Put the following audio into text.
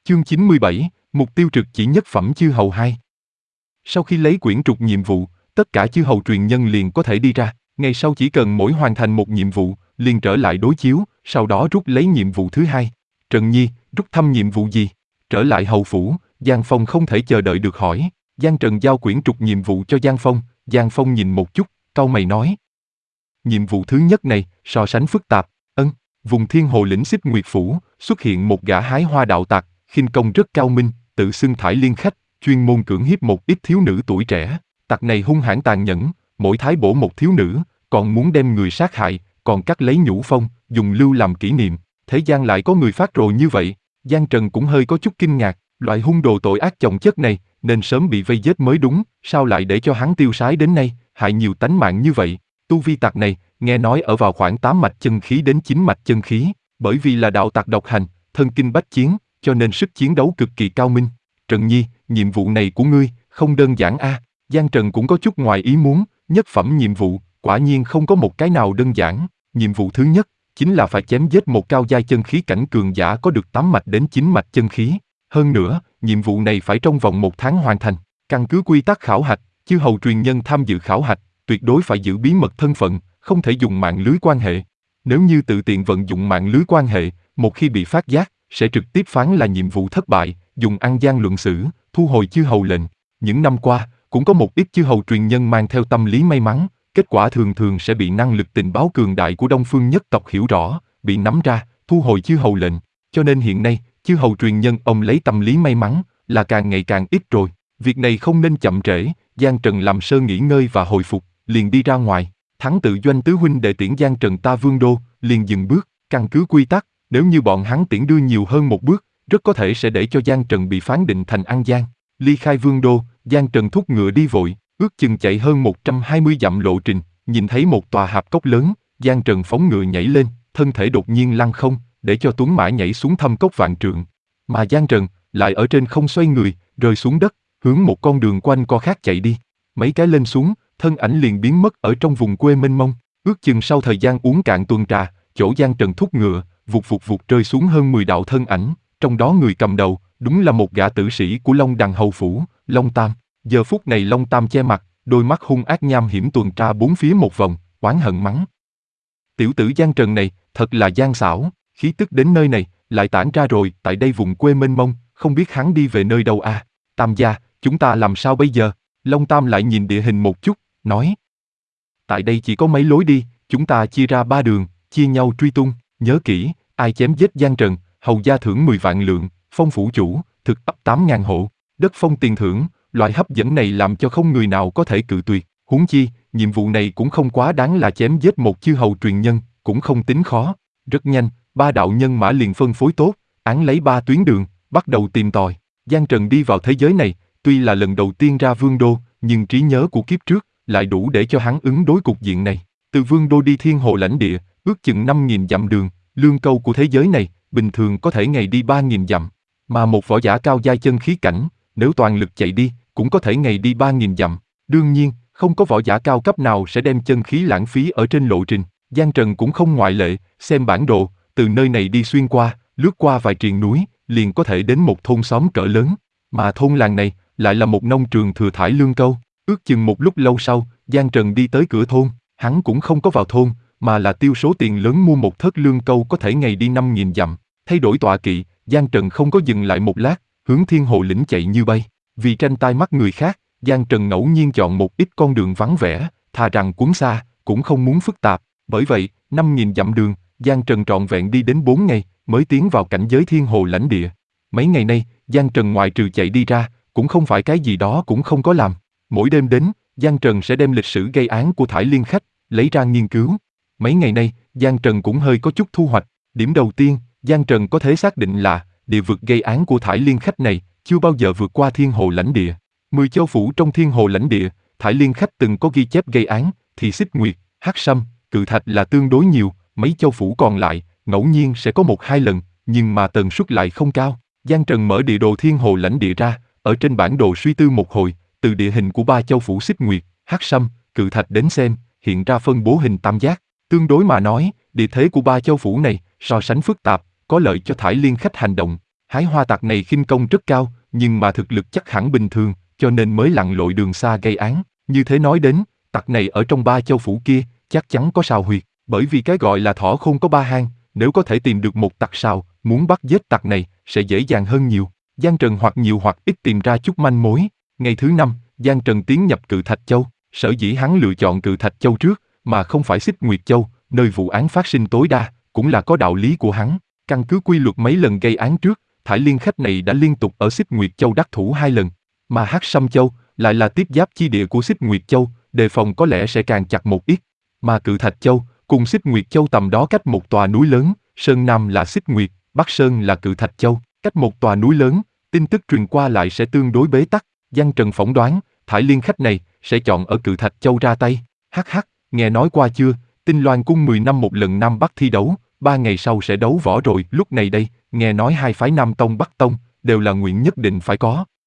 Chương 97, mục tiêu trực chỉ nhất phẩm chư hầu 2. Sau khi lấy quyển trục nhiệm vụ, tất cả chư hầu truyền nhân liền có thể đi ra, ngày sau chỉ cần mỗi hoàn thành một nhiệm vụ, liền trở lại đối chiếu, sau đó rút lấy nhiệm vụ thứ hai. Trần Nhi, rút thăm nhiệm vụ gì? Trở lại hầu phủ, Giang Phong không thể chờ đợi được hỏi. Giang Trần giao quyển trục nhiệm vụ cho Giang Phong nhìn một chút, cau mày nói. Nhiệm vụ thứ nhất này, so sánh phức tạp, vùng Thiên Hồ lĩnh Xích Nguyệt Phủ, xuất hiện một gã hái hoa đạo tặc, khinh công rất cao minh, tự xưng Thải Liên Khách, chuyên môn cưỡng hiếp một ít thiếu nữ tuổi trẻ. Tặc này hung hãn tàn nhẫn, mỗi thái bổ một thiếu nữ, còn muốn đem người sát hại, còn cắt lấy nhũ phong, dùng lưu làm kỷ niệm. Thế gian lại có người phát rồ như vậy. Giang Trần cũng hơi có chút kinh ngạc, loại hung đồ tội ác chồng chất này, nên sớm bị vây giết mới đúng, sao lại để cho hắn tiêu sái đến nay, hại nhiều tánh mạng như vậy. Tu vi tặc này, nghe nói ở vào khoảng 8 mạch chân khí đến 9 mạch chân khí, bởi vì là đạo tặc độc hành, thân kinh bách chiến, cho nên sức chiến đấu cực kỳ cao minh. Trần Nhi, nhiệm vụ này của ngươi, không đơn giản a. Giang Trần cũng có chút ngoài ý muốn, nhất phẩm nhiệm vụ, quả nhiên không có một cái nào đơn giản. Nhiệm vụ thứ nhất, chính là phải chém giết một cao giai chân khí cảnh cường giả có được 8 mạch đến 9 mạch chân khí. Hơn nữa, nhiệm vụ này phải trong vòng 1 tháng hoàn thành. Căn cứ quy tắc khảo hạch, chư hầu truyền nhân tham dự khảo hạch, tuyệt đối phải giữ bí mật thân phận, không thể dùng mạng lưới quan hệ. Nếu như tự tiện vận dụng mạng lưới quan hệ, một khi bị phát giác, sẽ trực tiếp phán là nhiệm vụ thất bại, dùng ăn gian luận xử, thu hồi chư hầu lệnh. Những năm qua, cũng có một ít chư hầu truyền nhân mang theo tâm lý may mắn, kết quả thường thường sẽ bị năng lực tình báo cường đại của Đông Phương nhất tộc hiểu rõ, bị nắm ra, thu hồi chư hầu lệnh. Cho nên hiện nay, chư hầu truyền nhân ông lấy tâm lý may mắn, là càng ngày càng ít rồi. Việc này không nên chậm trễ. Giang Trần làm sơ nghỉ ngơi và hồi phục, liền đi ra ngoài. Thắng tự doanh tứ huynh đệ tiễn Giang Trần ta Vương đô, liền dừng bước. Căn cứ quy tắc, nếu như bọn hắn tiễn đưa nhiều hơn một bước, rất có thể sẽ để cho Giang Trần bị phán định thành ăn gian. Ly khai Vương đô, Giang Trần thúc ngựa đi vội, ước chừng chạy hơn 120 dặm lộ trình, nhìn thấy một tòa hạp cốc lớn, Giang Trần phóng ngựa nhảy lên, thân thể đột nhiên lăng không, để cho tuấn mã nhảy xuống thâm cốc vạn trượng. Mà Giang Trần lại ở trên không xoay người, rơi xuống đất, hướng một con đường quanh co khác chạy đi. Mấy cái lên xuống, thân ảnh liền biến mất ở trong vùng quê mênh mông. Ước chừng sau thời gian uống cạn tuần trà, chỗ Giang Trần thúc ngựa, vụt rơi xuống hơn 10 đạo thân ảnh, trong đó người cầm đầu, đúng là một gã tử sĩ của Long Đằng hầu phủ, Long Tam. Giờ phút này Long Tam che mặt, đôi mắt hung ác nham hiểm tuần tra bốn phía một vòng, oán hận mắng. Tiểu tử Giang Trần này, thật là gian xảo, khí tức đến nơi này, lại tản ra rồi, tại đây vùng quê mênh mông, không biết hắn đi về nơi đâu à. Tam gia, chúng ta làm sao bây giờ? Long Tam lại nhìn địa hình một chút, nói. Tại đây chỉ có mấy lối đi, chúng ta chia ra 3 đường, chia nhau truy tung, nhớ kỹ, ai chém giết Giang Trần, hầu gia thưởng 10 vạn lượng, phong phủ chủ, thực ấp 8.000 hộ, đất phong tiền thưởng, loại hấp dẫn này làm cho không người nào có thể cự tuyệt. Huống chi, nhiệm vụ này cũng không quá đáng là chém giết một chư hầu truyền nhân, cũng không tính khó. Rất nhanh, 3 đạo nhân mã liền phân phối tốt, án lấy 3 tuyến đường, bắt đầu tìm tòi. Giang Trần đi vào thế giới này, tuy là lần đầu tiên ra Vương đô, nhưng trí nhớ của kiếp trước lại đủ để cho hắn ứng đối cục diện này. Từ Vương đô đi Thiên Hồ lãnh địa, ước chừng 5.000 dặm đường, lương câu của thế giới này, bình thường có thể ngày đi 3.000 dặm. Mà một võ giả cao giai chân khí cảnh, nếu toàn lực chạy đi, cũng có thể ngày đi 3.000 dặm. Đương nhiên, không có võ giả cao cấp nào sẽ đem chân khí lãng phí ở trên lộ trình. Giang Trần cũng không ngoại lệ, xem bản đồ, từ nơi này đi xuyên qua, lướt qua vài triền núi, liền có thể đến một thôn xóm cỡ lớn. Mà thôn làng này, lại là một nông trường thừa thải lương câu. Ước chừng một lúc lâu sau, Giang Trần đi tới cửa thôn, hắn cũng không có vào thôn, mà là tiêu số tiền lớn mua một thớt lương câu có thể ngày đi 5.000 dặm. Thay đổi tọa kỵ, Giang Trần không có dừng lại một lát, hướng Thiên Hồ lĩnh chạy như bay. Vì tranh tai mắt người khác, Giang Trần ngẫu nhiên chọn một ít con đường vắng vẻ, thà rằng cuốn xa, cũng không muốn phức tạp. Bởi vậy, 5.000 dặm đường, Giang Trần trọn vẹn đi đến 4 ngày, mới tiến vào cảnh giới Thiên Hồ lãnh địa. Mấy ngày nay, Giang Trần ngoại trừ chạy đi ra, cũng không phải cái gì đó cũng không có làm. Mỗi đêm đến, Giang Trần sẽ đem lịch sử gây án của Thải Liên Khách, lấy ra nghiên cứu. Mấy ngày nay, Giang Trần cũng hơi có chút thu hoạch. Điểm đầu tiên, Giang Trần có thể xác định là, địa vực gây án của Thải Liên Khách này, chưa bao giờ vượt qua Thiên Hồ lãnh địa. 10 châu phủ trong Thiên Hồ lãnh địa, Thải Liên Khách từng có ghi chép gây án, thì Xích Nguyệt, Hắc Sâm, Cự Thạch là tương đối nhiều, mấy châu phủ còn lại, ngẫu nhiên sẽ có 1-2 lần, nhưng mà tần suất lại không cao. Giang Trần mở địa đồ Thiên Hồ lãnh địa ra, ở trên bản đồ suy tư một hồi, từ địa hình của 3 châu phủ Xích Nguyệt, Hắc Sâm, Cự Thạch đến xem, hiện ra phân bố hình tam giác. Tương đối mà nói, địa thế của 3 châu phủ này so sánh phức tạp, có lợi cho Thải Liên Khách hành động. Hái hoa tặc này khinh công rất cao, nhưng mà thực lực chắc hẳn bình thường, cho nên mới lặn lội đường xa gây án. Như thế nói đến, tặc này ở trong 3 châu phủ kia, chắc chắn có sào huyệt, bởi vì cái gọi là thỏ khôn có 3 hang, nếu có thể tìm được một tặc sào, muốn bắt giết tặc này sẽ dễ dàng hơn nhiều. Giang Trần hoặc nhiều hoặc ít tìm ra chút manh mối. Ngày thứ 5, Giang Trần tiến nhập Cự Thạch Châu. Sở dĩ hắn lựa chọn Cự Thạch Châu trước, mà không phải Xích Nguyệt Châu, nơi vụ án phát sinh tối đa, cũng là có đạo lý của hắn. Căn cứ quy luật mấy lần gây án trước, Thải Liên khách này đã liên tục ở Xích Nguyệt Châu đắc thủ 2 lần, mà Hắc Sâm Châu lại là tiếp giáp chi địa của Xích Nguyệt Châu, đề phòng có lẽ sẽ càng chặt một ít. Mà Cự Thạch Châu cùng Xích Nguyệt Châu tầm đó cách một tòa núi lớn, Sơn Nam là Xích Nguyệt, Bắc Sơn là Cự Thạch Châu, cách một tòa núi lớn, tin tức truyền qua lại sẽ tương đối bế tắc. Giang Trần phỏng đoán, Thải Liên khách này sẽ chọn ở Cự Thạch Châu ra tay. Hắc hắc, nghe nói qua chưa, Tinh Loan cung 10 năm một lần Nam Bắc thi đấu, 3 ngày sau sẽ đấu võ rồi. Lúc này đây, nghe nói hai phái Nam Tông Bắc Tông đều là nguyện nhất định phải có.